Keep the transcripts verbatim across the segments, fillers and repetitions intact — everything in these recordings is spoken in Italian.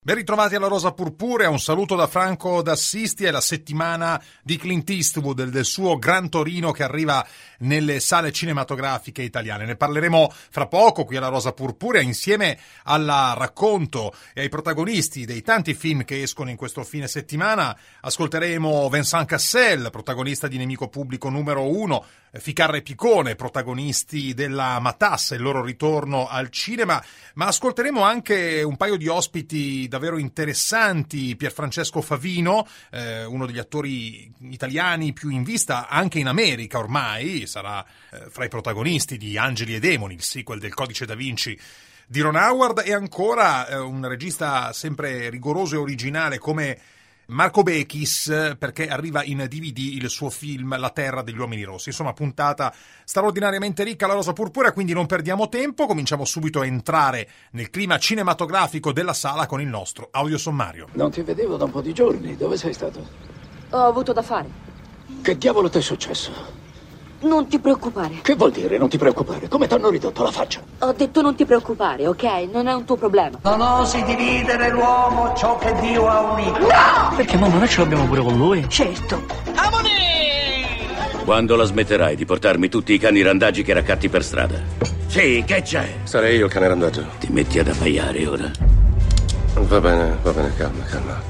Ben ritrovati alla Rosa Purpurea, un saluto da Franco d'Assisti. È la settimana di Clint Eastwood, del suo Gran Torino che arriva nelle sale cinematografiche italiane. Ne parleremo fra poco qui alla Rosa Purpurea insieme al racconto e ai protagonisti dei tanti film che escono in questo fine settimana. Ascolteremo Vincent Cassel, protagonista di Nemico Pubblico numero uno, Ficarra e Picone, protagonisti della Matassa, il loro ritorno al cinema, ma ascolteremo anche un paio di ospiti davvero interessanti. Pierfrancesco Favino, eh, uno degli attori italiani più in vista anche in America ormai, sarà eh, fra i protagonisti di Angeli e Demoni, il sequel del Codice da Vinci di Ron Howard, e ancora eh, un regista sempre rigoroso e originale come Marco Bechis, perché arriva in D V D il suo film La Terra degli Uomini Rossi. Insomma, puntata straordinariamente ricca alla Rosa Purpurea, quindi non perdiamo tempo, cominciamo subito a entrare nel clima cinematografico della sala con il nostro audiosommario. Non ti vedevo da un po' di giorni, dove sei stato? Ho avuto da fare. Che diavolo ti è successo? Non ti preoccupare. Che vuol dire non ti preoccupare? Come ti hanno ridotto la faccia? Ho detto non ti preoccupare, ok? Non è un tuo problema. Non osi dividere l'uomo ciò che Dio ha unito. No! Perché mamma, noi ce l'abbiamo pure con lui? Certo. Amoni! Quando la smetterai di portarmi tutti i cani randaggi che raccatti per strada? Sì, che c'è? Sarei io il cane randaggio. Ti metti ad abbaiare ora? Va bene, va bene, calma, calma.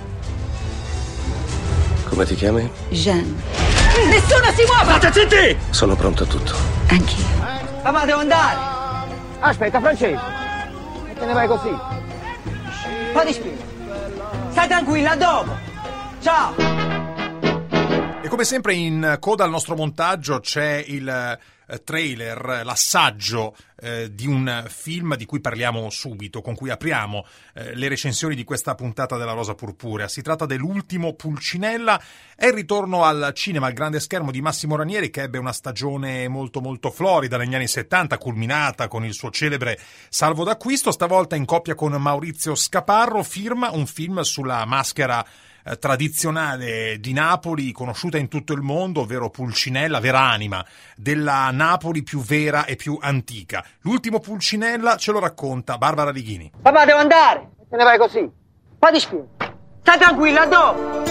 Come ti chiami? Jeanne. Nessuno si muova! State zitti! Sono pronto a tutto. Anch'io. Papà, devo andare! Aspetta, Francesco! E te ne vai così? Fatti spiegare. Stai tranquilla, dopo! Ciao! E come sempre in coda al nostro montaggio c'è il trailer, l'assaggio eh, di un film di cui parliamo subito, con cui apriamo eh, le recensioni di questa puntata della Rosa Purpurea. Si tratta dell'ultimo Pulcinella, è il ritorno al cinema, al grande schermo di Massimo Ranieri, che ebbe una stagione molto molto florida negli anni settanta, culminata con il suo celebre Salvo d'acquisto. Stavolta in coppia con Maurizio Scaparro firma un film sulla maschera eh, tradizionale di Napoli, conosciuta in tutto il mondo, ovvero Pulcinella, vera anima della Napoli più vera e più antica. L'ultimo Pulcinella ce lo racconta Barbara Righini. Papà, devo andare! E te ne vai così? Fatti spiegare. Stai tranquilla, dopo!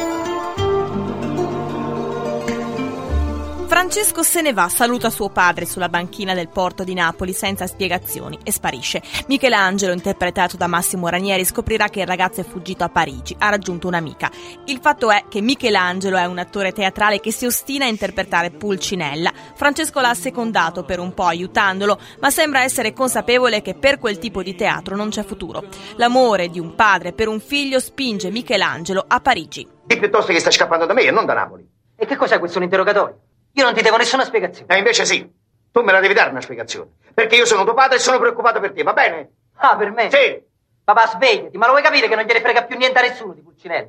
Francesco se ne va, saluta suo padre sulla banchina del porto di Napoli senza spiegazioni e sparisce. Michelangelo, interpretato da Massimo Ranieri, scoprirà che il ragazzo è fuggito a Parigi, ha raggiunto un'amica. Il fatto è che Michelangelo è un attore teatrale che si ostina a interpretare Pulcinella. Francesco l'ha assecondato per un po', aiutandolo, ma sembra essere consapevole che per quel tipo di teatro non c'è futuro. L'amore di un padre per un figlio spinge Michelangelo a Parigi. Di piuttosto che stai scappando da me e non da Napoli. E che cos'è questo, un interrogatorio? Io non ti devo nessuna spiegazione. E invece sì, tu me la devi dare una spiegazione. Perché io sono tuo padre e sono preoccupato per te, va bene? Ah, per me? Sì. Papà, svegliati, ma lo vuoi capire che non gliene frega più niente a nessuno di Pulcinella?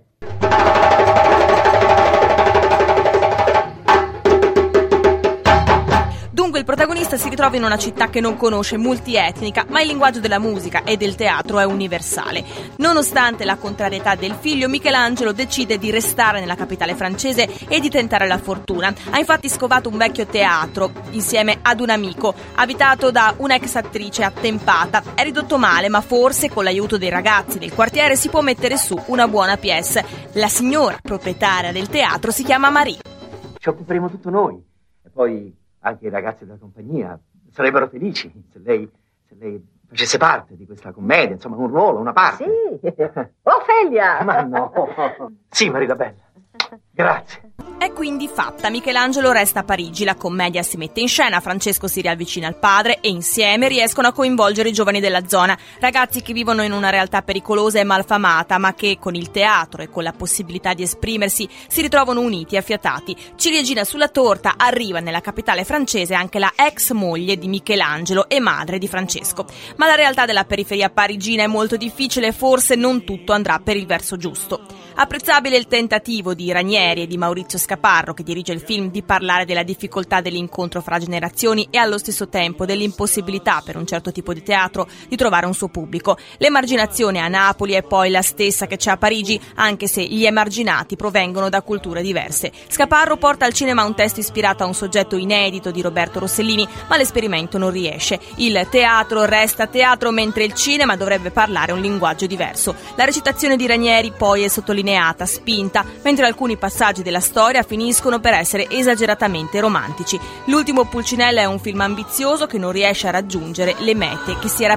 Dunque il protagonista si ritrova in una città che non conosce, multietnica, ma il linguaggio della musica e del teatro è universale. Nonostante la contrarietà del figlio, Michelangelo decide di restare nella capitale francese e di tentare la fortuna. Ha infatti scovato un vecchio teatro insieme ad un amico, abitato da un'ex attrice attempata. È ridotto male, ma forse con l'aiuto dei ragazzi del quartiere si può mettere su una buona pièce. La signora proprietaria del teatro si chiama Marie. Ci occuperemo tutto noi. E poi anche i ragazzi della compagnia sarebbero felici se lei, se lei facesse parte di questa commedia, insomma un ruolo, una parte. Sì, Ofelia! Ma no. Sì, Marita Bella. Grazie. È quindi fatta. Michelangelo resta a Parigi, la commedia si mette in scena, Francesco si riavvicina al padre e insieme riescono a coinvolgere i giovani della zona, ragazzi che vivono in una realtà pericolosa e malfamata, ma che con il teatro e con la possibilità di esprimersi si ritrovano uniti e affiatati. Ciliegina sulla torta, arriva nella capitale francese anche la ex moglie di Michelangelo e madre di Francesco. Ma la realtà della periferia parigina è molto difficile e forse non tutto andrà per il verso giusto. Apprezzabile il tentativo di Ranieri e di Maurizio Maurizio Scaparro, che dirige il film, di parlare della difficoltà dell'incontro fra generazioni e allo stesso tempo dell'impossibilità per un certo tipo di teatro di trovare un suo pubblico. L'emarginazione a Napoli è poi la stessa che c'è a Parigi, anche se gli emarginati provengono da culture diverse. Scaparro porta al cinema un testo ispirato a un soggetto inedito di Roberto Rossellini, ma l'esperimento non riesce. Il teatro resta teatro, mentre il cinema dovrebbe parlare un linguaggio diverso. La recitazione di Ranieri poi è sottolineata, spinta, mentre alcuni passaggi della storia finiscono per essere esageratamente romantici. L'ultimo Pulcinella è un film ambizioso che non riesce a raggiungere le mete che si era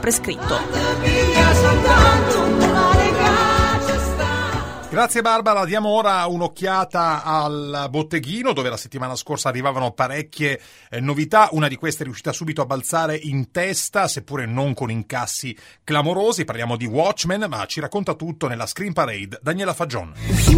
prescritto. Grazie Barbara, diamo ora un'occhiata al botteghino, dove la settimana scorsa arrivavano parecchie eh, novità. Una di queste è riuscita subito a balzare in testa, seppure non con incassi clamorosi. Parliamo di Watchmen, ma ci racconta tutto nella Screen Parade Daniela Fagion.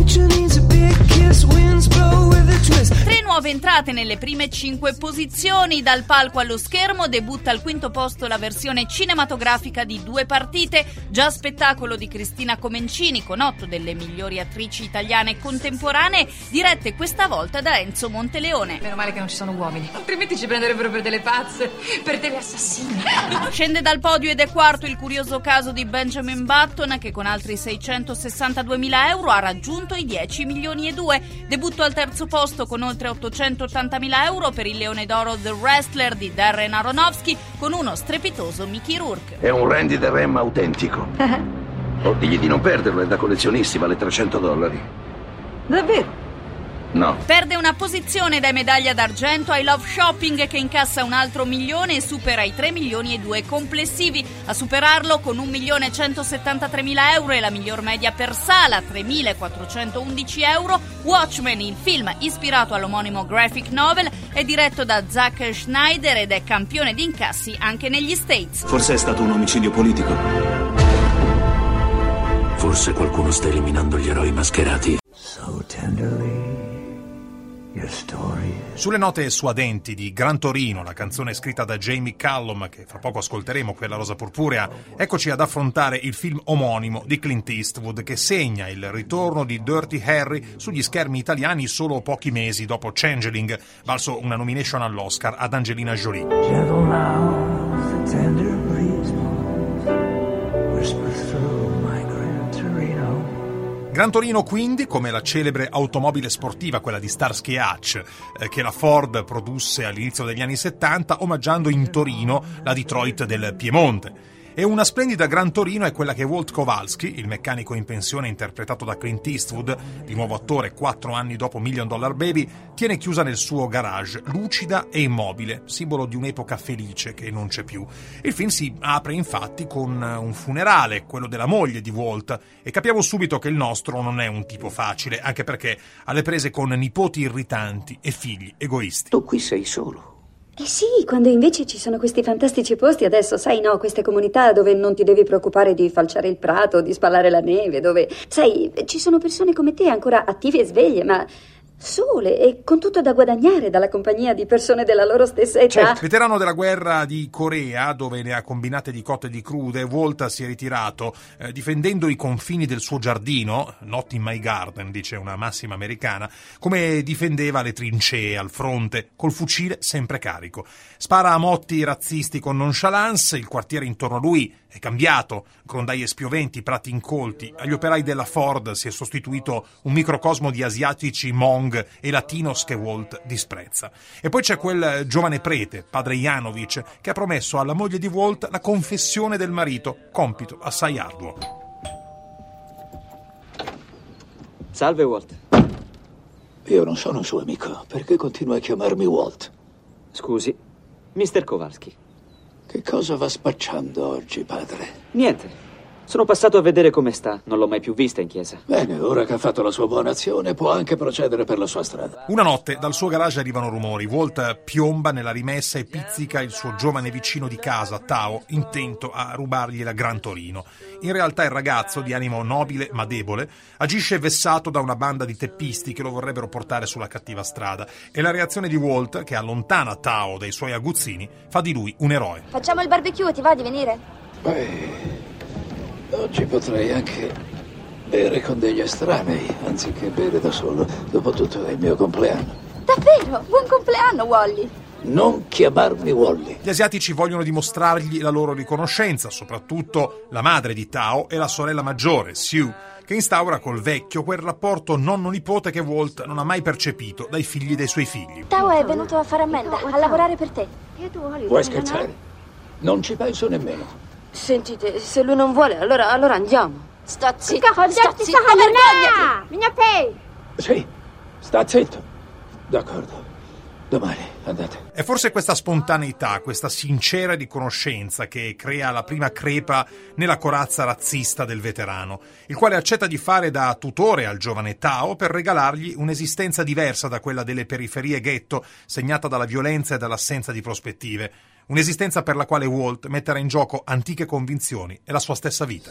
Tre nuove entrate nelle prime cinque posizioni. Dal palco allo schermo debutta al quinto posto la versione cinematografica di Due partite, già spettacolo di Cristina Comencini, con otto delle migliori attrici italiane contemporanee, dirette questa volta da Enzo Monteleone. Meno male che non ci sono uomini, altrimenti ci prenderebbero per delle pazze, per delle assassine. Scende dal podio ed è quarto il curioso caso di Benjamin Button, che con altri seicentosessantaduemila euro ha raggiunto i dieci milioni e due. Debutto al terzo posto con oltre ottocentottantamila euro per il Leone d'Oro The Wrestler di Darren Aronofsky, con uno strepitoso Mickey Rourke. È un Randy the Ram autentico. O digli di non perderlo, è da collezionisti, vale trecento dollari. Davvero? No. Perde una posizione dai medaglia d'argento I Love Shopping, che incassa un altro milione e supera i tre milioni e due complessivi. A superarlo con un milione centosettantatremila euro e la miglior media per sala, tremilaquattrocentoundici euro, Watchmen, il film ispirato all'omonimo graphic novel, è diretto da Zack Snyder ed è campione di incassi anche negli States. Forse è stato un omicidio politico. Forse qualcuno sta eliminando gli eroi mascherati. So tenderly, your story. Sulle note suadenti di Gran Torino, la canzone scritta da Jamie Cullum, che fra poco ascolteremo, quella Rosa Purpurea, eccoci ad affrontare il film omonimo di Clint Eastwood, che segna il ritorno di Dirty Harry sugli schermi italiani solo pochi mesi dopo Changeling, valso una nomination all'Oscar ad Angelina Jolie. Gentle now, the tender breeze whispers through. Gran Torino quindi, come la celebre automobile sportiva, quella di Starsky e Hutch, eh, che la Ford produsse all'inizio degli anni settanta, omaggiando in Torino la Detroit del Piemonte. E una splendida Gran Torino è quella che Walt Kowalski, il meccanico in pensione interpretato da Clint Eastwood, di nuovo attore quattro anni dopo Million Dollar Baby, tiene chiusa nel suo garage, lucida e immobile, simbolo di un'epoca felice che non c'è più. Il film si apre infatti con un funerale, quello della moglie di Walt, e capiamo subito che il nostro non è un tipo facile, anche perché alle prese con nipoti irritanti e figli egoisti. Tu qui sei solo. Eh sì, quando invece ci sono questi fantastici posti adesso, sai, no, queste comunità dove non ti devi preoccupare di falciare il prato, di spalare la neve, dove, sai, ci sono persone come te ancora attive e sveglie, ma sole e con tutto da guadagnare dalla compagnia di persone della loro stessa età. Certo. Veterano della guerra di Corea, dove ne ha combinate di cotte e di crude, Walt si è ritirato eh, difendendo i confini del suo giardino, not in my garden, dice una massima americana, come difendeva le trincee al fronte, col fucile sempre carico. Spara a motti razzisti con nonchalance, il quartiere intorno a lui è cambiato, grondaie spioventi, prati incolti. Agli operai della Ford si è sostituito un microcosmo di asiatici Hmong e latinos che Walt disprezza. E poi c'è quel giovane prete, padre Janovic, che ha promesso alla moglie di Walt la confessione del marito, compito assai arduo. Salve, Walt. Io non sono un suo amico, perché continua a chiamarmi Walt? Scusi, mister Kowalski. Che cosa va spacciando oggi, padre? Niente. Sono passato a vedere come sta. Non l'ho mai più vista in chiesa. Bene, ora che ha fatto la sua buona azione, può anche procedere per la sua strada. Una notte dal suo garage arrivano rumori. Walt piomba nella rimessa e pizzica il suo giovane vicino di casa, Tao, intento a rubargli la Gran Torino. In realtà il ragazzo, di animo nobile ma debole, agisce vessato da una banda di teppisti che lo vorrebbero portare sulla cattiva strada. E la reazione di Walt, che allontana Tao dai suoi aguzzini, fa di lui un eroe. Facciamo il barbecue, ti va di venire? Beh, oggi potrei anche Bere con degli estranei, anziché bere da solo. Dopotutto è il mio compleanno. Davvero? Buon compleanno, Wally. Non chiamarmi Wally. Gli asiatici vogliono dimostrargli la loro riconoscenza, soprattutto la madre di Tao e la sorella maggiore, Sue, che instaura col vecchio quel rapporto nonno-nipote che Walt non ha mai percepito dai figli dei suoi figli. Tao è venuto a fare ammenda, a lavorare per te. Vuoi scherzare? Non ci penso nemmeno. Sentite, se lui non vuole, allora, allora andiamo. Sta zitto, sta zitto, vergognati! Sì, sta zitto. D'accordo. Domani, andate. È forse questa spontaneità, questa sincera riconoscenza che crea la prima crepa nella corazza razzista del veterano, il quale accetta di fare da tutore al giovane Tao per regalargli un'esistenza diversa da quella delle periferie ghetto, segnata dalla violenza e dall'assenza di prospettive. Un'esistenza per la quale Walt metterà in gioco antiche convinzioni e la sua stessa vita.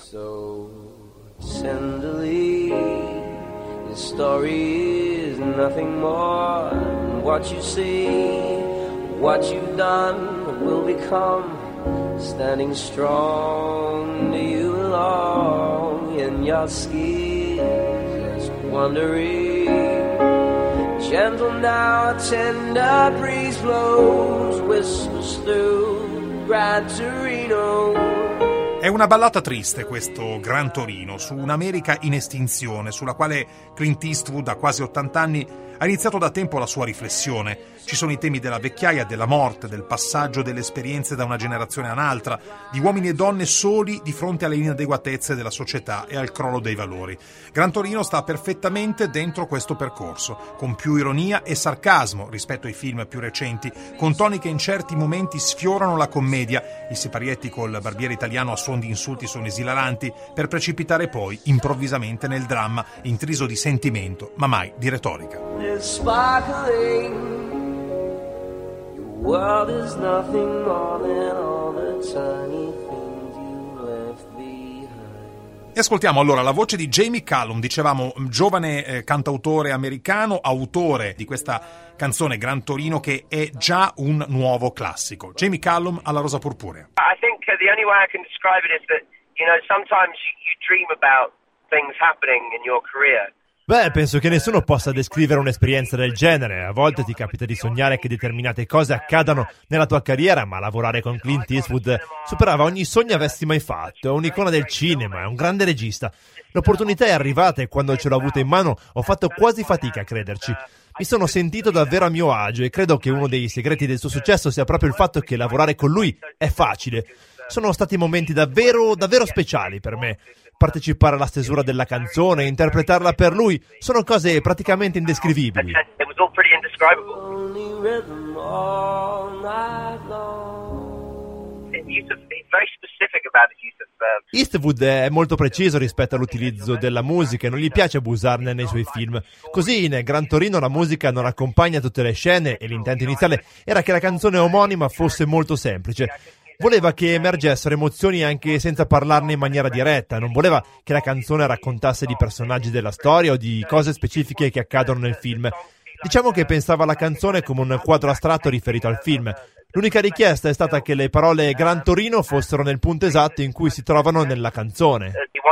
Tenderly, this story is nothing more than what you see, what you've done will become, standing strong, do you belong in your skis, just wondering, gentle now, a tender breeze blows, whispers through Gran Torino. È una ballata triste questo Gran Torino, su un'America in estinzione, sulla quale Clint Eastwood, a quasi ottanta anni, ha iniziato da tempo la sua riflessione. Ci sono i temi della vecchiaia, della morte, del passaggio delle esperienze da una generazione a un'altra, di uomini e donne soli di fronte alle inadeguatezze della società e al crollo dei valori. Gran Torino sta perfettamente dentro questo percorso, con più ironia e sarcasmo rispetto ai film più recenti, con toni che in certi momenti sfiorano la commedia, i siparietti col barbiere italiano a suon di insulti sono esilaranti, per precipitare poi improvvisamente nel dramma, intriso di sentimento, ma mai di retorica. World is nothing more than all the tiny things you left behind. E ascoltiamo allora la voce di Jamie Cullum, dicevamo giovane eh, cantautore americano, autore di questa canzone Gran Torino che è già un nuovo classico. Jamie Cullum alla Rosa Purpurea. I think uh, the only way I can describe it is that, you know, sometimes you, you dream about things happening in your career. Beh, penso che nessuno possa descrivere un'esperienza del genere. A volte ti capita di sognare che determinate cose accadano nella tua carriera, ma lavorare con Clint Eastwood superava ogni sogno avessi mai fatto. È un'icona del cinema, è un grande regista. L'opportunità è arrivata e quando ce l'ho avuta in mano ho fatto quasi fatica a crederci. Mi sono sentito davvero a mio agio e credo che uno dei segreti del suo successo sia proprio il fatto che lavorare con lui è facile. Sono stati momenti davvero, davvero speciali per me. Partecipare alla stesura della canzone, interpretarla per lui, sono cose praticamente indescrivibili. Eastwood è molto preciso rispetto all'utilizzo della musica e non gli piace abusarne nei suoi film. Così in Gran Torino la musica non accompagna tutte le scene e l'intento iniziale era che la canzone omonima fosse molto semplice. Voleva che emergessero emozioni anche senza parlarne in maniera diretta, non voleva che la canzone raccontasse di personaggi della storia o di cose specifiche che accadono nel film. Diciamo che pensava alla canzone come un quadro astratto riferito al film. L'unica richiesta è stata che le parole Gran Torino fossero nel punto esatto in cui si trovano nella canzone.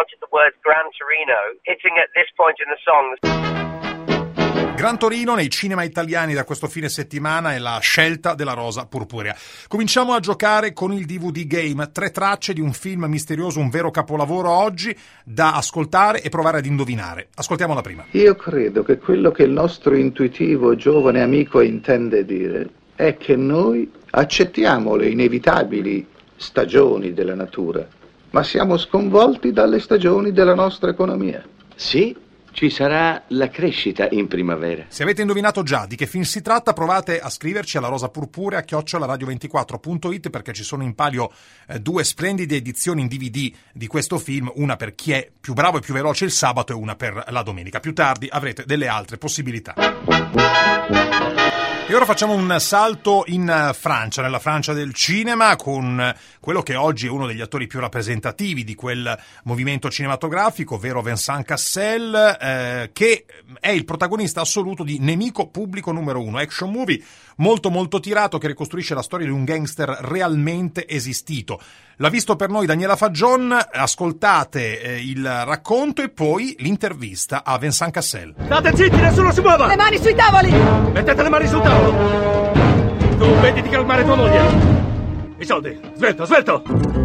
Gran Torino nei cinema italiani da questo fine settimana è la scelta della Rosa Purpurea. Cominciamo a giocare con il D V D Game, tre tracce di un film misterioso, un vero capolavoro oggi da ascoltare e provare ad indovinare. Ascoltiamo la prima. Io credo che quello che il nostro intuitivo giovane amico intende dire è che noi accettiamo le inevitabili stagioni della natura, ma siamo sconvolti dalle stagioni della nostra economia. Sì, ci sarà la crescita in primavera. Se avete indovinato già di che film si tratta, provate a scriverci alla Rosa Purpurea chiocciola radio ventiquattro punto it perché ci sono in palio eh, due splendide edizioni in D V D di questo film, una per chi è più bravo e più veloce il sabato e una per la domenica. Più tardi avrete delle altre possibilità. E ora facciamo un salto in Francia, nella Francia del cinema, con quello che oggi è uno degli attori più rappresentativi di quel movimento cinematografico, ovvero Vincent Cassel, eh, che è il protagonista assoluto di Nemico pubblico numero uno, action movie molto molto tirato che ricostruisce la storia di un gangster realmente esistito. L'ha visto per noi Daniela Faggion, ascoltate eh, il racconto e poi l'intervista a Vincent Cassel. State zitti, nessuno si muova! Le mani sui tavoli! Mettete le mani sul tavolo! Tu vedi di calmare tua moglie! I soldi! Svelto, svelto!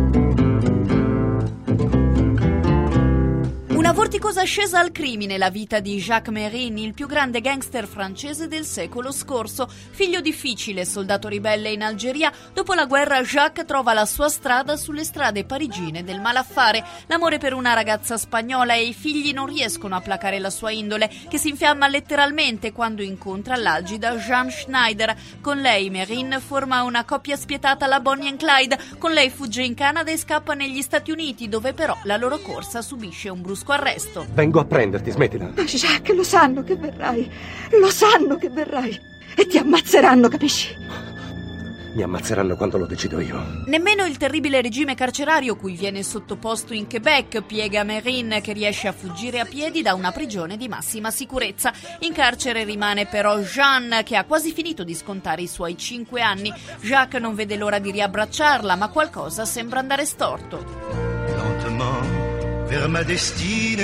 Una vorticosa ascesa al crimine, la vita di Jacques Mérin, il più grande gangster francese del secolo scorso. Figlio difficile, soldato ribelle in Algeria, dopo la guerra Jacques trova la sua strada sulle strade parigine del malaffare. L'amore per una ragazza spagnola e i figli non riescono a placare la sua indole, che si infiamma letteralmente quando incontra l'algida Jeanne Schneider. Con lei Mérin forma una coppia spietata alla Bonnie and Clyde. Con lei fugge in Canada e scappa negli Stati Uniti, dove però la loro corsa subisce un brusco arresto. Vengo a prenderti, smettila. Ma Jacques, lo sanno che verrai. Lo sanno che verrai. E ti ammazzeranno, capisci? Mi ammazzeranno quando lo decido io. Nemmeno il terribile regime carcerario cui viene sottoposto in Quebec piega Mérin, che riesce a fuggire a piedi da una prigione di massima sicurezza. In carcere rimane però Jeanne, che ha quasi finito di scontare i suoi cinque anni. Jacques non vede l'ora di riabbracciarla, ma qualcosa sembra andare storto. Lentement vers ma destinée,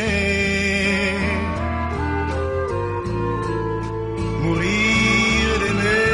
mourir d'aimer.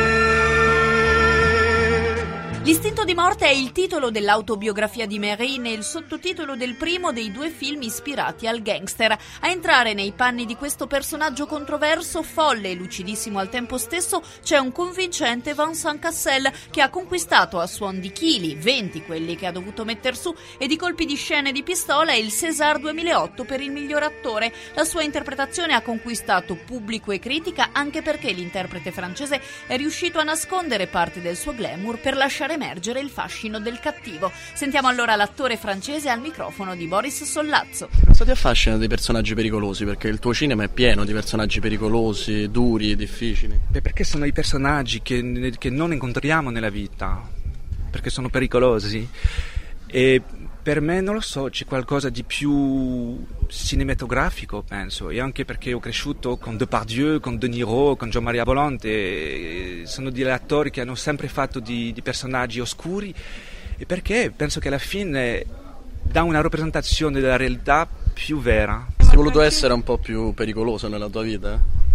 L'istinto di morte è il titolo dell'autobiografia di Mérin e il sottotitolo del primo dei due film ispirati al gangster. A entrare nei panni di questo personaggio controverso, folle e lucidissimo al tempo stesso, c'è un convincente Vincent Cassel, che ha conquistato a suon di chili, venti quelli che ha dovuto metter su, e di colpi di scena e di pistola il César duemilaotto per il miglior attore. La sua interpretazione ha conquistato pubblico e critica anche perché l'interprete francese è riuscito a nascondere parte del suo glamour per lasciare emergere il fascino del cattivo. Sentiamo allora l'attore francese al microfono di Boris Sollazzo. Cosa ti affascina dei personaggi pericolosi? Perché il tuo cinema è pieno di personaggi pericolosi, duri, difficili. Beh, perché sono i personaggi che, che non incontriamo nella vita, perché sono pericolosi. E per me, non lo so, c'è qualcosa di più cinematografico, penso, e anche perché ho cresciuto con Depardieu, con De Niro, con Jean-Marie Volonté, sono degli attori che hanno sempre fatto di, di personaggi oscuri, e perché penso che alla fine dà una rappresentazione della realtà più vera. Sei voluto essere un po' più pericoloso nella tua vita?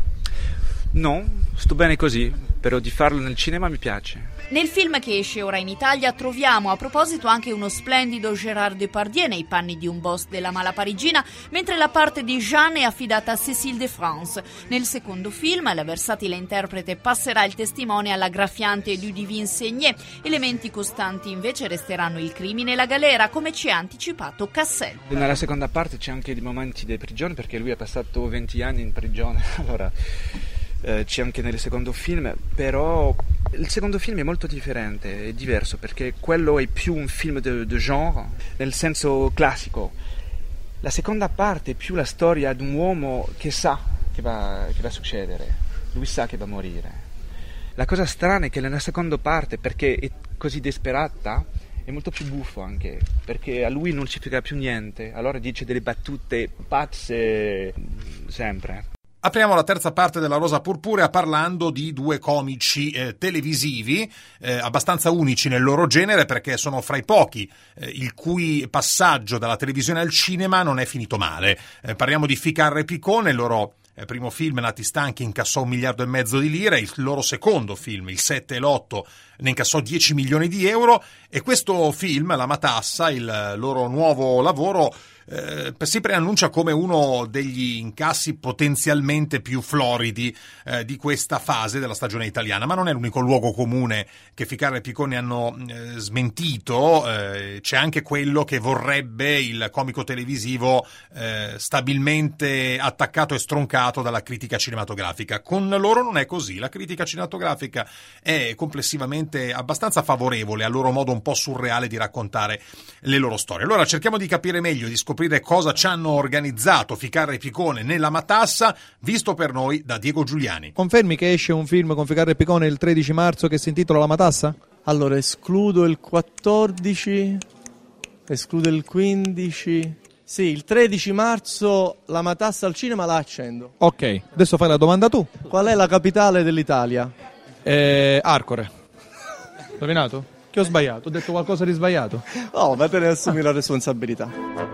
No, sto bene così, però di farlo nel cinema mi piace. Nel film che esce ora in Italia troviamo a proposito anche uno splendido Gérard Depardieu nei panni di un boss della mala parigina, mentre la parte di Jeanne è affidata a Cécile de France. Nel secondo film la versatile interprete passerà il testimone alla graffiante Ludivine Seigné. Elementi costanti invece resteranno il crimine e la galera, come ci ha anticipato Cassel. Nella seconda parte c'è anche dei momenti di prigione, perché lui ha passato venti anni in prigione, allora eh, c'è anche nel secondo film, però il secondo film è molto differente, è diverso, perché quello è più un film de, de genre, nel senso classico. La seconda parte è più la storia di un uomo che sa che va, che va a succedere, lui sa che va a morire. La cosa strana è che nella seconda parte, perché è così disperata, è molto più buffo anche, perché a lui non ci frega più niente, allora dice delle battute pazze sempre. Apriamo la terza parte della Rosa Purpurea parlando di due comici eh, televisivi eh, abbastanza unici nel loro genere, perché sono fra i pochi eh, il cui passaggio dalla televisione al cinema non è finito male. Eh, parliamo di Ficarra e Picone, il loro eh, primo film, Nati Stanchi, incassò un miliardo e mezzo di lire, il loro secondo film, Il sette e l'otto, ne incassò dieci milioni di euro, e questo film, La Matassa, il loro nuovo lavoro, Eh, si preannuncia come uno degli incassi potenzialmente più floridi eh, di questa fase della stagione italiana, ma non è l'unico luogo comune che Ficarra e Picone hanno eh, smentito. Eh, c'è anche quello che vorrebbe il comico televisivo eh, stabilmente attaccato e stroncato dalla critica cinematografica. Con loro non è così, la critica cinematografica è complessivamente abbastanza favorevole al loro modo un po' po' surreale di raccontare le loro storie. Allora cerchiamo di capire meglio, di scoprire cosa ci hanno organizzato Ficarra e Picone nella Matassa, visto per noi da Diego Giuliani. Confermi che esce un film con Ficarra e Picone il tredici marzo che si intitola La Matassa? Allora, escludo il quattordici, escludo il quindici. Sì, il tredici marzo La Matassa al cinema la accendo. Ok, adesso fai la domanda tu. Qual è la capitale dell'Italia? Eh, Arcore. Rovinato? Che ho sbagliato? Ho detto qualcosa di sbagliato? Oh, ma te ne assumi la responsabilità.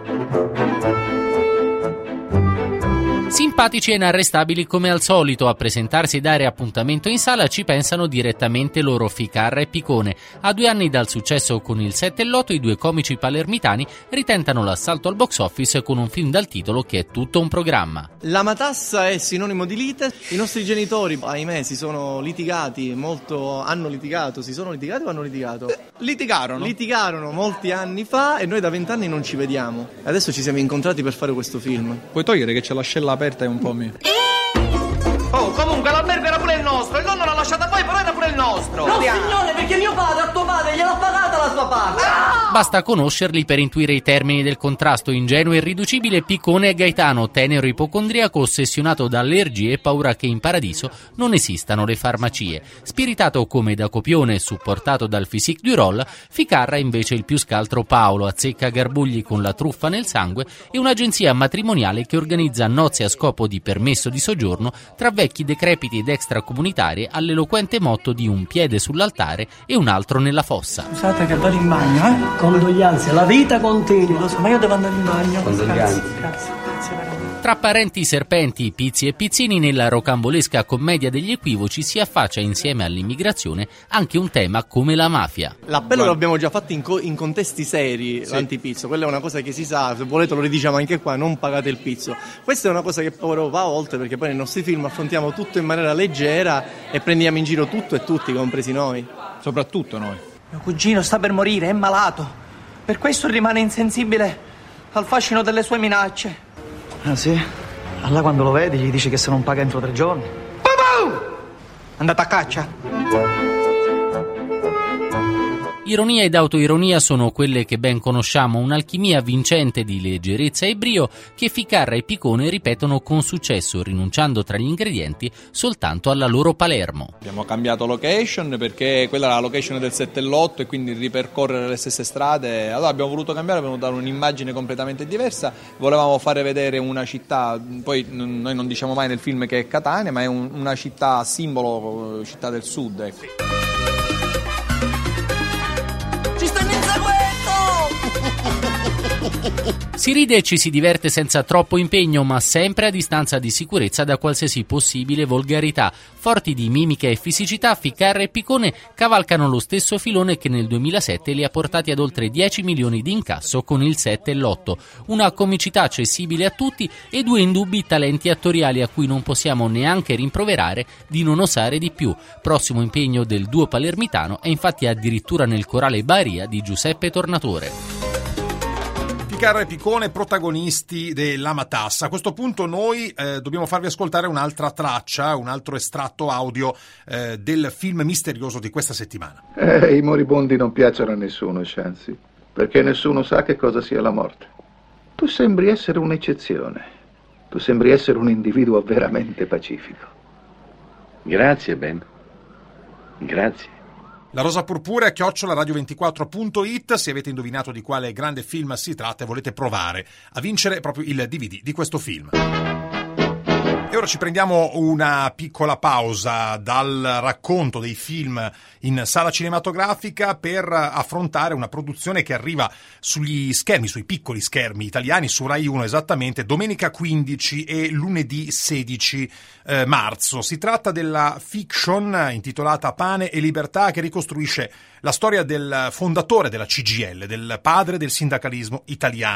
Simpatici e inarrestabili come al solito, a presentarsi e dare appuntamento in sala ci pensano direttamente loro, Ficarra e Picone. A due anni dal successo con il sette e l'otto, i due comici palermitani ritentano l'assalto al box office con un film dal titolo che è tutto un programma. La Matassa è sinonimo di lite. I nostri genitori, ahimè, si sono litigati molto, hanno litigato, si sono litigati o hanno litigato? Litigarono. Litigarono molti anni fa e noi da vent'anni non ci vediamo. Adesso ci siamo incontrati per fare questo film. Puoi togliere che c'è l'ascella aperta e un po' mia. Oh, comunque l'albergo era pure il nostro, il nonno l'ha lasciata poi, però era pure il nostro. No, signore, perché mio padre a tuo padre gliel'ha pagata la sua parte. Ah! Basta conoscerli per intuire i termini del contrasto ingenuo e irriducibile Picone e Gaetano, tenero ipocondriaco ossessionato da allergie e paura che in paradiso non esistano le farmacie. Spiritato come da copione e supportato dal physique du rôle, Ficarra invece il più scaltro Paolo, azzecca garbugli con la truffa nel sangue e un'agenzia matrimoniale che organizza nozze a scopo di permesso di soggiorno tra vecchi decrepiti ed extracomunitari all'eloquente motto di un piede sull'altare e un altro nella fossa. Scusate che vado in bagno, eh? Condoglianze, la vita continua. Lo so, ma io devo andare in bagno. Condoglianze. Grazie, grazie, grazie veramente. Tra parenti serpenti, pizzi e pizzini, nella rocambolesca commedia degli equivoci si affaccia insieme all'immigrazione anche un tema come la mafia. L'appello l'abbiamo già fatto in, co- in contesti seri, sì. L'antipizzo, quella è una cosa che si sa, se volete lo ridiciamo anche qua, non pagate il pizzo. Questa è una cosa che però va oltre, perché poi nei nostri film affrontiamo tutto in maniera leggera e prendiamo in giro tutto e tutti, compresi noi. Soprattutto noi. Mio cugino sta per morire, è malato. Per questo rimane insensibile al fascino delle sue minacce. Ah sì? Allora quando lo vedi gli dici che se non paga entro tre giorni. Andate a caccia. Ironia ed autoironia sono quelle che ben conosciamo, un'alchimia vincente di leggerezza e brio che Ficarra e Picone ripetono con successo, rinunciando tra gli ingredienti soltanto alla loro Palermo. Abbiamo cambiato location perché quella era la location del sette e l'otto e quindi ripercorrere le stesse strade. Allora abbiamo voluto cambiare, abbiamo dato un'immagine completamente diversa, volevamo fare vedere una città, poi noi non diciamo mai nel film che è Catania, ma è un, una città simbolo, città del sud, ecco. Si ride e ci si diverte senza troppo impegno, ma sempre a distanza di sicurezza da qualsiasi possibile volgarità. Forti di mimica e fisicità, Ficarra e Picone cavalcano lo stesso filone che nel duemilasette li ha portati ad oltre dieci milioni di incasso con il sette e l'otto. Una comicità accessibile a tutti e due indubbi talenti attoriali a cui non possiamo neanche rimproverare di non osare di più. Prossimo impegno del duo palermitano è infatti addirittura nel corale Baria di Giuseppe Tornatore. Ficarra e Picone, protagonisti della Matassa. A questo punto noi eh, dobbiamo farvi ascoltare un'altra traccia, un altro estratto audio eh, del film misterioso di questa settimana. Eh, i moribondi non piacciono a nessuno, Shansi, perché nessuno sa che cosa sia la morte. Tu sembri essere un'eccezione. Tu sembri essere un individuo veramente pacifico. Grazie, Ben. Grazie. La Rosa Purpurea, chiocciola radio ventiquattro punto it. Se avete indovinato di quale grande film si tratta e volete provare a vincere proprio il D V D di questo film. E ora ci prendiamo una piccola pausa dal racconto dei film in sala cinematografica per affrontare una produzione che arriva sugli schermi, sui piccoli schermi italiani, su Rai uno esattamente, domenica quindici e lunedì sedici eh, marzo. Si tratta della fiction intitolata Pane e Libertà, che ricostruisce la storia del fondatore della C G I L, del padre del sindacalismo italiano,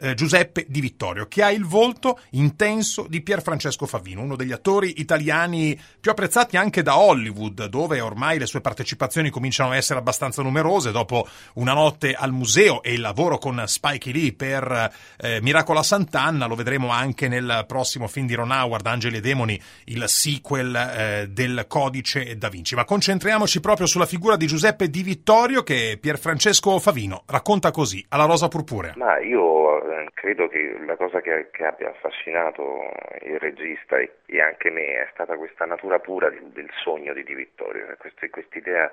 eh, Giuseppe Di Vittorio, che ha il volto intenso di Pierfrancesco Favino, uno degli attori italiani più apprezzati anche da Hollywood, dove ormai le sue partecipazioni cominciano a essere abbastanza numerose dopo Una notte al museo e il lavoro con Spike Lee per eh, Miracolo a Sant'Anna. Lo vedremo anche nel prossimo film di Ron Howard, Angeli e Demoni, il sequel eh, del Codice da Vinci. Ma concentriamoci proprio sulla figura di Giuseppe Di Vittorio, che Pierfrancesco Favino racconta così alla Rosa Purpurea. Ma io eh, credo che la cosa che, che abbia affascinato il regista e, e anche me è stata questa natura pura del, del sogno di Di Vittorio, questa idea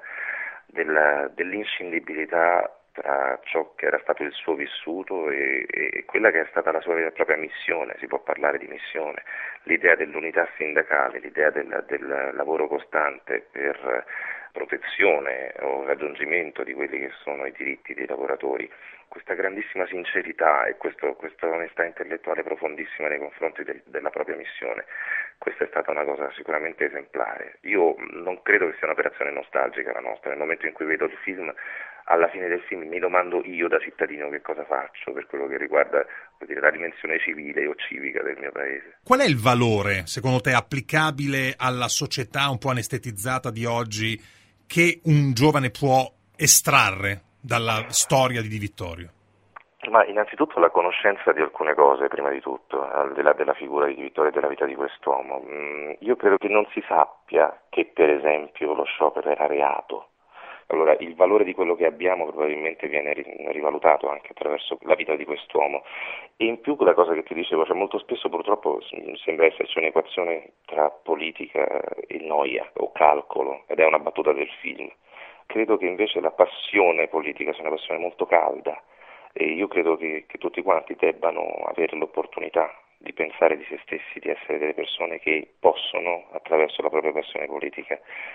della, dell'inscindibilità tra ciò che era stato il suo vissuto e, e quella che è stata la sua vera e propria missione. Si può parlare di missione, l'idea dell'unità sindacale, l'idea del, del lavoro costante per protezione o raggiungimento di quelli che sono i diritti dei lavoratori, questa grandissima sincerità e questo, questa onestà intellettuale profondissima nei confronti del, della propria missione. Questa è stata una cosa sicuramente esemplare. Io non credo che sia un'operazione nostalgica la nostra. Nel momento in cui vedo il film, alla fine del film mi domando io da cittadino che cosa faccio per quello che riguarda, vuol dire, la dimensione civile o civica del mio paese. Qual è il valore, secondo te, applicabile alla società un po' anestetizzata di oggi che un giovane può estrarre dalla storia di Di Vittorio? Ma innanzitutto la conoscenza di alcune cose, prima di tutto, al di là della figura di Di Vittorio e della vita di quest'uomo. Io credo che non si sappia che, per esempio, lo sciopero era reato. Allora, il valore di quello che abbiamo probabilmente viene rivalutato anche attraverso la vita di quest'uomo. E in più, quella cosa che ti dicevo, cioè molto spesso purtroppo sembra esserci un'equazione tra politica e noia o calcolo, ed è una battuta del film. Credo che invece la passione politica sia una passione molto calda, e io credo che, che tutti quanti debbano avere l'opportunità di pensare di se stessi, di essere delle persone che possono, attraverso la propria passione politica,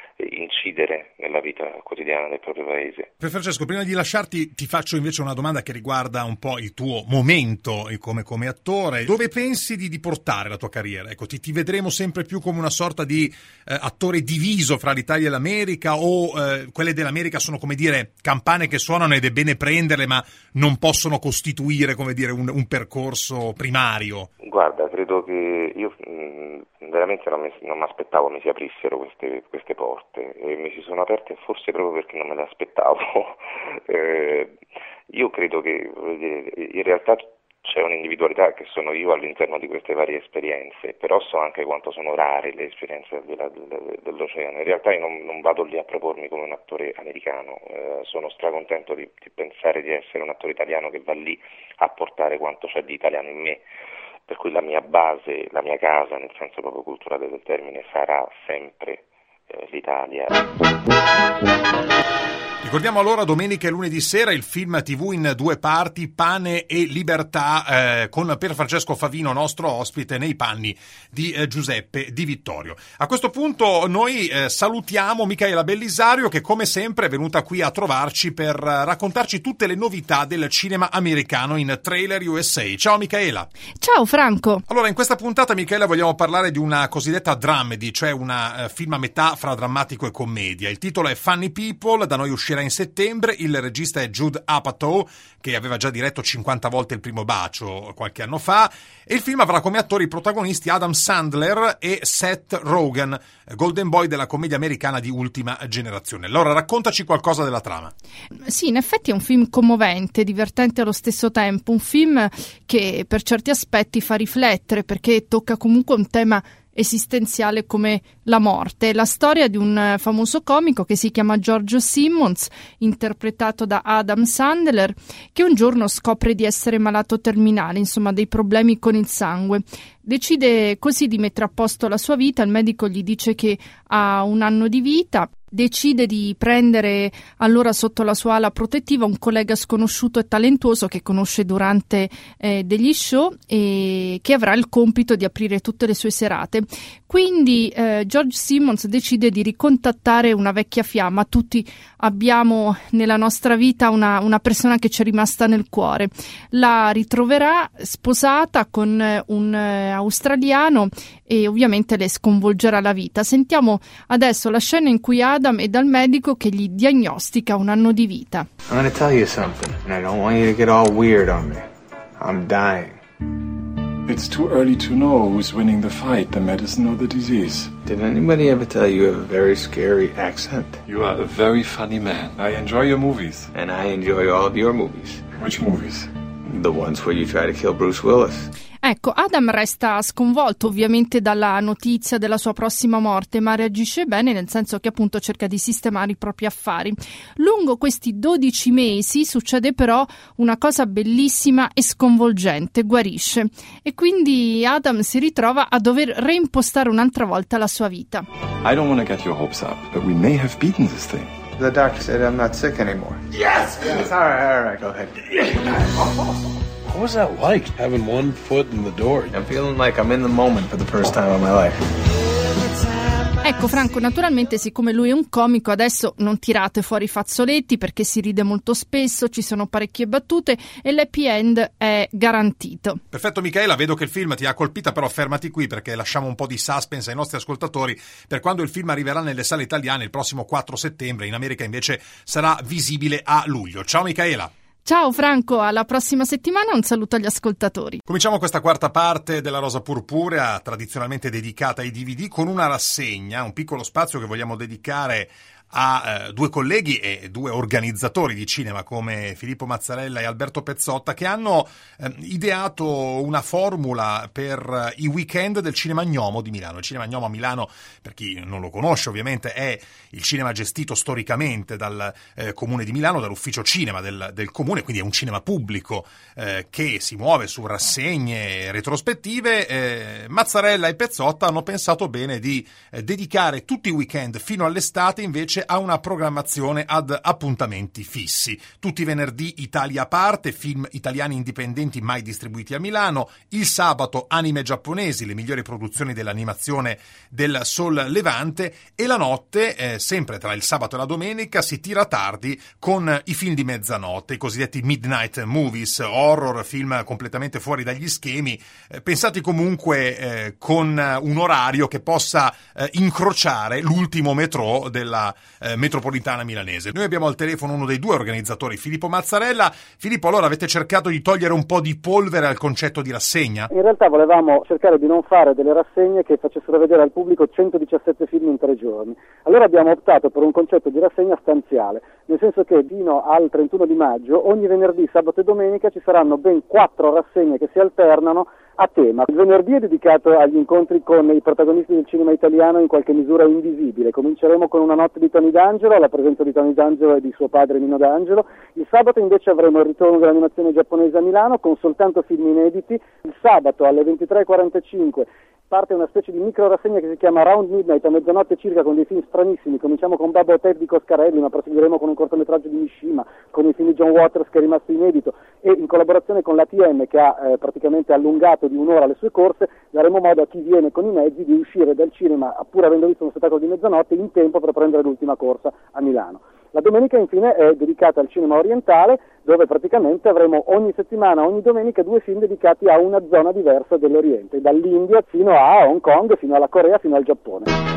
incidere nella vita quotidiana del proprio paese. Pierfrancesco, prima di lasciarti ti faccio invece una domanda che riguarda un po' il tuo momento come, come attore. Dove pensi di, di portare la tua carriera? Ecco, ti, ti vedremo sempre più come una sorta di eh, attore diviso fra l'Italia e l'America, o eh, quelle dell'America sono, come dire, campane che suonano ed è bene prenderle, ma non possono costituire, come dire, un, un percorso primario? Guarda, credo che io mh, veramente non mi non aspettavo mi si aprissero queste, queste porte, e mi si sono aperte forse proprio perché non me le aspettavo. eh, io credo che in realtà c'è un'individualità che sono io all'interno di queste varie esperienze, però so anche quanto sono rare le esperienze della, della, dell'oceano. In realtà io non, non vado lì a propormi come un attore americano, eh, sono stracontento di, di pensare di essere un attore italiano che va lì a portare quanto c'è di italiano in me. Per cui la mia base, la mia casa, nel senso proprio culturale del termine, sarà sempre eh, l'Italia. Ricordiamo allora domenica e lunedì sera il film tivù in due parti, Pane e Libertà, eh, con Pierfrancesco Favino, nostro ospite, nei panni di eh, Giuseppe Di Vittorio. A questo punto noi eh, salutiamo Micaela Bellisario, che come sempre è venuta qui a trovarci per eh, raccontarci tutte le novità del cinema americano in Trailer U S A. Ciao Micaela. Ciao Franco. Allora, in questa puntata, Micaela, vogliamo parlare di una cosiddetta dramedy, cioè una eh, film a metà fra drammatico e commedia. Il titolo è Funny People, da noi uscirà in settembre. Il regista è Judd Apatow, che aveva già diretto cinquanta volte Il primo bacio qualche anno fa, e il film avrà come attori protagonisti Adam Sandler e Seth Rogen, golden boy della commedia americana di ultima generazione. Allora, raccontaci qualcosa della trama. Sì, in effetti è un film commovente, divertente allo stesso tempo, un film che per certi aspetti fa riflettere, perché tocca comunque un tema esistenziale come la morte. La storia di un famoso comico che si chiama George Simmons, interpretato da Adam Sandler, che un giorno scopre di essere malato terminale, insomma dei problemi con il sangue. Decide così di mettere a posto la sua vita. Il medico gli dice che ha un anno di vita. Decide di prendere allora sotto la sua ala protettiva un collega sconosciuto e talentuoso che conosce durante eh, degli show, e che avrà il compito di aprire tutte le sue serate. Quindi eh, George Simmons decide di ricontattare una vecchia fiamma. Tutti abbiamo nella nostra vita una, una persona che ci è rimasta nel cuore. La ritroverà sposata con eh, un eh, australiano, e ovviamente le sconvolgerà la vita. Sentiamo adesso la scena in cui Adam è dal medico che gli diagnostica un anno di vita. I'm gonna tell you something, and I don't want you to get all weird on me. I'm dying. It's too early to know who's winning the fight, the medicine or the disease. Did anybody ever tell you you have a very scary accent? You are a very funny man. I enjoy your movies. And I enjoy all of your movies. Which movies? The ones where you try to kill Bruce Willis. Ecco, Adam resta sconvolto ovviamente dalla notizia della sua prossima morte, ma reagisce bene, nel senso che appunto cerca di sistemare i propri affari. Lungo questi dodici mesi succede però una cosa bellissima e sconvolgente: guarisce. E quindi Adam si ritrova a dover reimpostare un'altra volta la sua vita. I don't want to get your hopes up, but we may have beaten this thing. The doctor said I'm not sick anymore. Yes! It's all right, all right, go ahead. What was that like, having one foot in the door? I'm feeling like I'm in the moment for the first time in my life. Ecco Franco, naturalmente siccome lui è un comico adesso non tirate fuori i fazzoletti perché si ride molto spesso, ci sono parecchie battute e l'happy end è garantito. Perfetto Michaela, vedo che il film ti ha colpita, però fermati qui perché lasciamo un po' di suspense ai nostri ascoltatori per quando il film arriverà nelle sale italiane il prossimo quattro settembre, in America invece sarà visibile a luglio. Ciao Michaela! Ciao Franco, alla prossima settimana, un saluto agli ascoltatori. Cominciamo questa quarta parte della Rosa Purpurea, tradizionalmente dedicata ai D V D, con una rassegna, un piccolo spazio che vogliamo dedicare a eh, due colleghi e due organizzatori di cinema come Filippo Mazzarella e Alberto Pezzotta, che hanno eh, ideato una formula per eh, i weekend del Cinema Gnomo di Milano. Il Cinema Gnomo a Milano, per chi non lo conosce ovviamente, è il cinema gestito storicamente dal eh, Comune di Milano, dall'ufficio cinema del, del Comune, quindi è un cinema pubblico eh, che si muove su rassegne retrospettive. eh, Mazzarella e Pezzotta hanno pensato bene di eh, dedicare tutti i weekend fino all'estate invece a una programmazione ad appuntamenti fissi. Tutti i venerdì Italia a parte, film italiani indipendenti mai distribuiti a Milano. Il sabato anime giapponesi, le migliori produzioni dell'animazione del Sol Levante. E la notte, eh, sempre tra il sabato e la domenica, si tira tardi con i film di mezzanotte, i cosiddetti midnight movies, horror, film completamente fuori dagli schemi, eh, pensati comunque eh, con un orario che possa eh, incrociare l'ultimo metro della Eh, metropolitana milanese. Noi abbiamo al telefono uno dei due organizzatori, Filippo Mazzarella. Filippo, allora avete cercato di togliere un po' di polvere al concetto di rassegna? In realtà volevamo cercare di non fare delle rassegne che facessero vedere al pubblico centodiciassette film in tre giorni. Allora abbiamo optato per un concetto di rassegna stanziale, nel senso che fino al trentuno di maggio ogni venerdì, sabato e domenica ci saranno ben quattro rassegne che si alternano a tema. Il venerdì è dedicato agli incontri con i protagonisti del cinema italiano in qualche misura invisibile. Cominceremo con Una notte di Tony D'Angelo, alla presenza di Tony D'Angelo e di suo padre Nino D'Angelo. Il sabato invece avremo il ritorno dell'animazione giapponese a Milano con soltanto film inediti. Il sabato alle ventitré e quarantacinque parte una specie di micro rassegna che si chiama Round Midnight, a mezzanotte circa, con dei film stranissimi. Cominciamo con Babbo Ted di Coscarelli, ma proseguiremo con un cortometraggio di Mishima, con il film di John Waters che è rimasto inedito, e in collaborazione con l'A T M, che ha eh, praticamente allungato di un'ora le sue corse, daremo modo a chi viene con i mezzi di uscire dal cinema, pur avendo visto uno spettacolo di mezzanotte, in tempo per prendere l'ultima corsa a Milano. La domenica infine è dedicata al cinema orientale, dove praticamente avremo ogni settimana, ogni domenica, due film dedicati a una zona diversa dell'Oriente, dall'India fino a Hong Kong, fino alla Corea, fino al Giappone.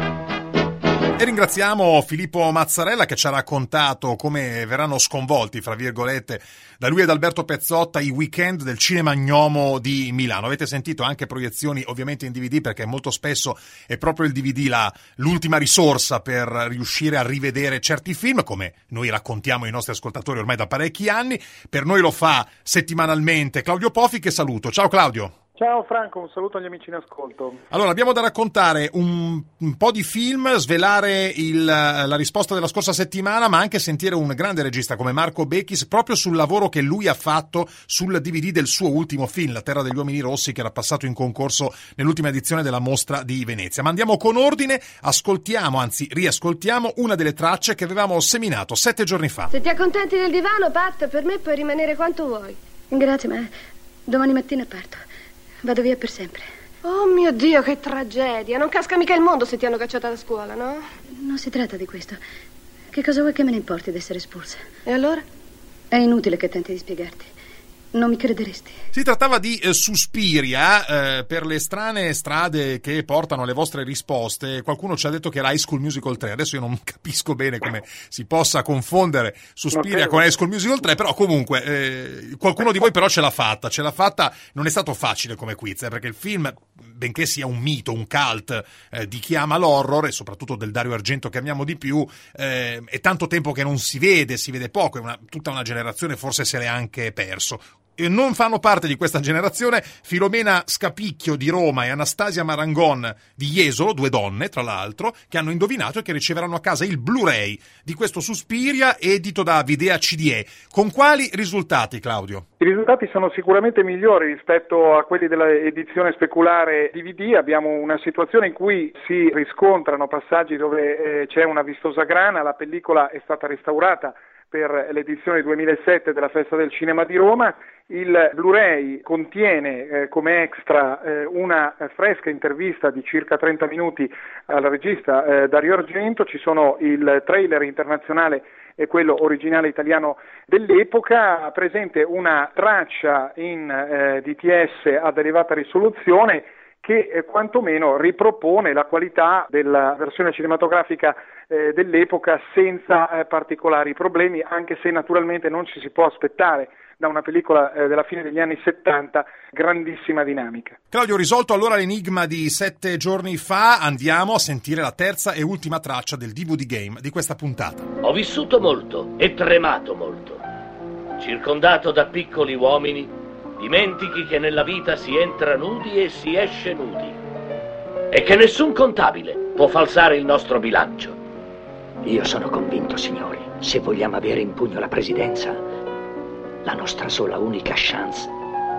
E ringraziamo Filippo Mazzarella che ci ha raccontato come verranno sconvolti, fra virgolette, da lui ed Alberto Pezzotta i weekend del Cinema Gnomo di Milano. Avete sentito anche proiezioni ovviamente in D V D, perché molto spesso è proprio il D V D la, l'ultima risorsa per riuscire a rivedere certi film, come noi raccontiamo ai nostri ascoltatori ormai da parecchi anni. Per noi lo fa settimanalmente Claudio Pofi, che saluto. Ciao Claudio. Ciao Franco, un saluto agli amici in ascolto. Allora, abbiamo da raccontare un, un po' di film, svelare il, la risposta della scorsa settimana, ma anche sentire un grande regista come Marco Bechis proprio sul lavoro che lui ha fatto sul D V D del suo ultimo film, La terra degli uomini rossi, che era passato in concorso nell'ultima edizione della Mostra di Venezia. Ma andiamo con ordine, ascoltiamo, anzi riascoltiamo una delle tracce che avevamo seminato sette giorni fa. Se ti accontenti del divano, Pat, per me puoi rimanere quanto vuoi. Grazie, ma domani mattina parto. Vado via per sempre. Oh mio Dio, che tragedia. Non casca mica il mondo se ti hanno cacciata da scuola, no? Non si tratta di questo. Che cosa vuoi che me ne importi di essere espulsa? E allora? È inutile che tenti di spiegarti. non mi crederesti. Si trattava di eh, Suspiria, eh, per le strane strade che portano alle vostre risposte. Qualcuno ci ha detto che era High School Musical tre, adesso io non capisco bene come si possa confondere Suspiria okay. con High School Musical tre, però comunque eh, qualcuno di voi però ce l'ha fatta, ce l'ha fatta, non è stato facile come quiz, eh, perché il film, benché sia un mito, un cult eh, di chi ama l'horror e soprattutto del Dario Argento che amiamo di più, eh, è tanto tempo che non si vede, si vede poco, è una, tutta una generazione forse se l'è anche perso. E non fanno parte di questa generazione Filomena Scapicchio di Roma e Anastasia Marangon di Jesolo, due donne tra l'altro, che hanno indovinato e che riceveranno a casa il Blu-ray di questo Suspiria edito da Videa C D E. Con quali risultati, Claudio? I risultati sono sicuramente migliori rispetto a quelli dell'edizione speculare D V D. Abbiamo una situazione in cui si riscontrano passaggi dove eh, c'è una vistosa grana, la pellicola è stata restaurata per l'edizione duemilasette della Festa del Cinema di Roma. Il Blu-ray contiene eh, come extra eh, una fresca intervista di circa trenta minuti al regista eh, Dario Argento, ci sono il trailer internazionale e quello originale italiano dell'epoca, presente una traccia in eh, D T S ad elevata risoluzione che eh, quantomeno ripropone la qualità della versione cinematografica eh, dell'epoca senza eh, particolari problemi, anche se naturalmente non ci si può aspettare da una pellicola eh, della fine degli anni settanta grandissima dinamica. Claudio, risolto allora l'enigma di sette giorni fa, andiamo a sentire la terza e ultima traccia del D V D Game di questa puntata. Ho vissuto molto e tremato molto, circondato da piccoli uomini, dimentichi che nella vita si entra nudi e si esce nudi e che nessun contabile può falsare il nostro bilancio. Io sono convinto, signori, se vogliamo avere in pugno la presidenza, la nostra sola unica chance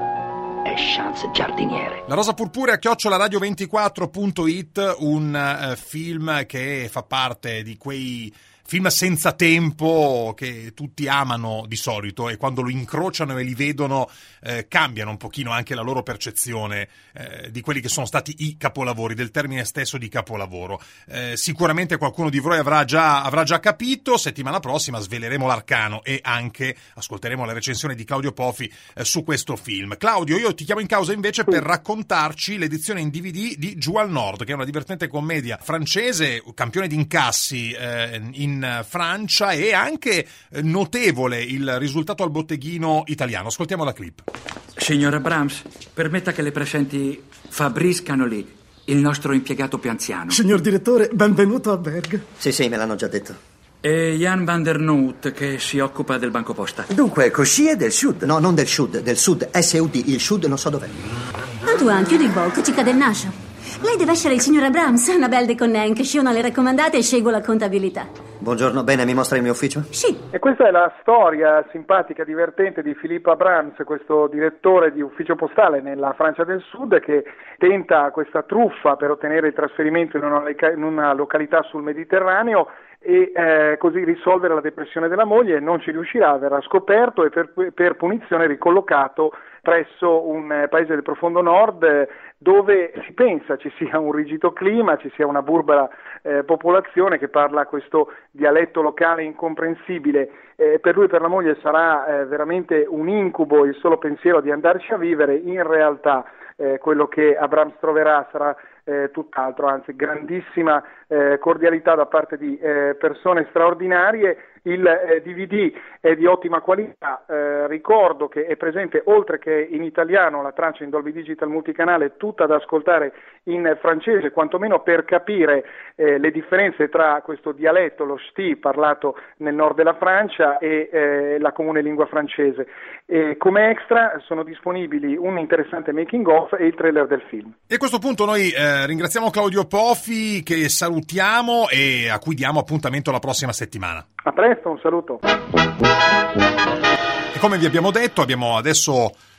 è chance giardiniere. La Rosa Purpurea chiocciola radio ventiquattro punto it, un uh, film che fa parte di quei film senza tempo che tutti amano di solito e quando lo incrociano e li vedono eh, cambiano un pochino anche la loro percezione eh, di quelli che sono stati i capolavori, del termine stesso di capolavoro. Eh, sicuramente qualcuno di voi avrà già, avrà già capito. Settimana prossima sveleremo l'arcano e anche ascolteremo la recensione di Claudio Pofi eh, su questo film. Claudio, io ti chiamo in causa invece per raccontarci l'edizione in D V D di Giù al Nord, che è una divertente commedia francese, campione di incassi eh, in Francia e anche notevole il risultato al botteghino italiano. Ascoltiamo la clip. Signora Brahms, permetta che le presenti Fabrice Canoli, il nostro impiegato più anziano. Signor direttore, benvenuto a Berg. Sì, sì, me l'hanno già detto. E Jan van der Noot, che si occupa del Banco Posta. Dunque, Cosci è del sud? No, non del sud, del sud, S U D, il sud non so dov'è. Antoine, chiudi il bocco, ci cade il nascio. Lei deve essere il signor Abrams, una belle déconnant, che le raccomandate e seguo la contabilità. Buongiorno, bene, mi mostra il mio ufficio? Sì. E questa è la storia simpatica, divertente di Philippe Abrams, questo direttore di ufficio postale nella Francia del Sud che tenta questa truffa per ottenere il trasferimento in una, in una località sul Mediterraneo e eh, così risolvere la depressione della moglie. Non ci riuscirà, verrà scoperto e per, per punizione ricollocato presso un eh, paese del profondo nord eh, dove si pensa ci sia un rigido clima, ci sia una burbera eh, popolazione che parla questo dialetto locale incomprensibile. Eh, per lui e per la moglie sarà eh, veramente un incubo il solo pensiero di andarci a vivere. In realtà eh, quello che Abrams troverà sarà eh, tutt'altro, anzi grandissima eh, cordialità da parte di eh, persone straordinarie. Il eh, D V D è di ottima qualità, eh, ricordo che è presente oltre che in italiano la traccia in Dolby Digital multicanale tutta da ascoltare in francese, quantomeno per capire eh, le differenze tra questo dialetto, lo ch'ti parlato nel nord della Francia e eh, la comune lingua francese. E come extra sono disponibili un interessante making of e il trailer del film. E a questo punto noi eh, ringraziamo Claudio Pofi, che salutiamo e a cui diamo appuntamento la prossima settimana. A presto, un saluto. E come vi abbiamo detto, abbiamo adesso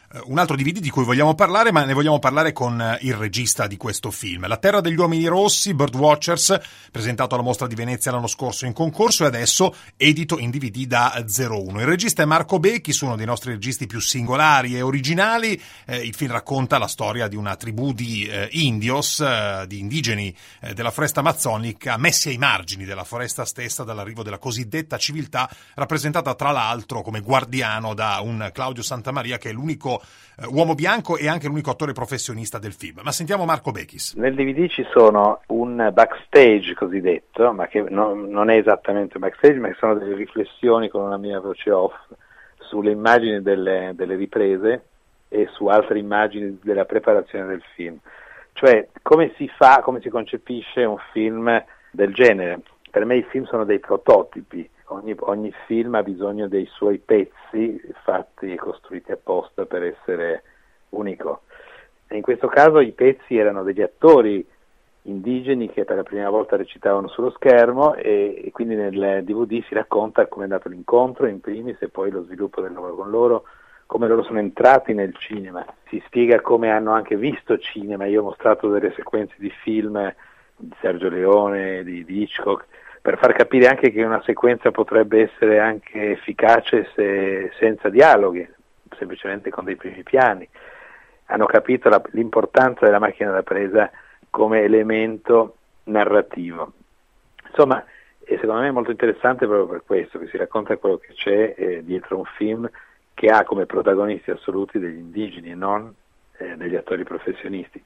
un altro D V D di cui vogliamo parlare, ma ne vogliamo parlare con il regista di questo film. La terra degli uomini rossi, Birdwatchers, presentato alla Mostra di Venezia l'anno scorso in concorso e adesso edito in D V D da zero uno. Il regista è Marco Bechis, uno dei nostri registi più singolari e originali. Eh, il film racconta la storia di una tribù di eh, indios, eh, di indigeni eh, della foresta amazzonica, messi ai margini della foresta stessa dall'arrivo della cosiddetta civiltà, rappresentata tra l'altro come guardiano da un Claudio Santamaria, che è l'unico uh, uomo bianco e anche l'unico attore professionista del film. Ma sentiamo Marco Bechis. Nel D V D ci sono un backstage cosiddetto, ma che no, non è esattamente un backstage, ma che sono delle riflessioni con una mia voce off sulle immagini delle, delle riprese e su altre immagini della preparazione del film. Cioè, come si fa, come si concepisce un film del genere. Per me i film sono dei prototipi. Ogni, ogni film ha bisogno dei suoi pezzi fatti e costruiti apposta per essere unico. E in questo caso i pezzi erano degli attori indigeni che per la prima volta recitavano sullo schermo e, e quindi nel D V D si racconta come è andato l'incontro in primis e poi lo sviluppo del lavoro con loro, come loro sono entrati nel cinema. Si spiega come hanno anche visto cinema. Io ho mostrato delle sequenze di film di Sergio Leone, di, di Hitchcock, per far capire anche che una sequenza potrebbe essere anche efficace se senza dialoghi, semplicemente con dei primi piani. Hanno capito la, l'importanza della macchina da presa come elemento narrativo. Insomma, e secondo me è molto interessante proprio per questo, che si racconta quello che c'è eh, dietro un film che ha come protagonisti assoluti degli indigeni e non eh, degli attori professionisti.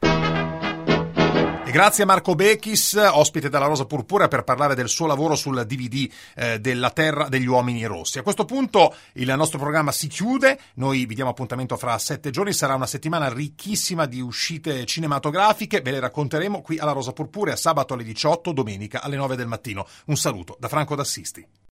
E grazie a Marco Bechis, ospite della Rosa Purpurea, per parlare del suo lavoro sul D V D eh, della Terra degli Uomini Rossi. A questo punto il nostro programma si chiude, noi vi diamo appuntamento fra sette giorni, sarà una settimana ricchissima di uscite cinematografiche, ve le racconteremo qui alla Rosa Purpurea, sabato alle diciotto, domenica alle nove del mattino. Un saluto da Franco D'Assisti.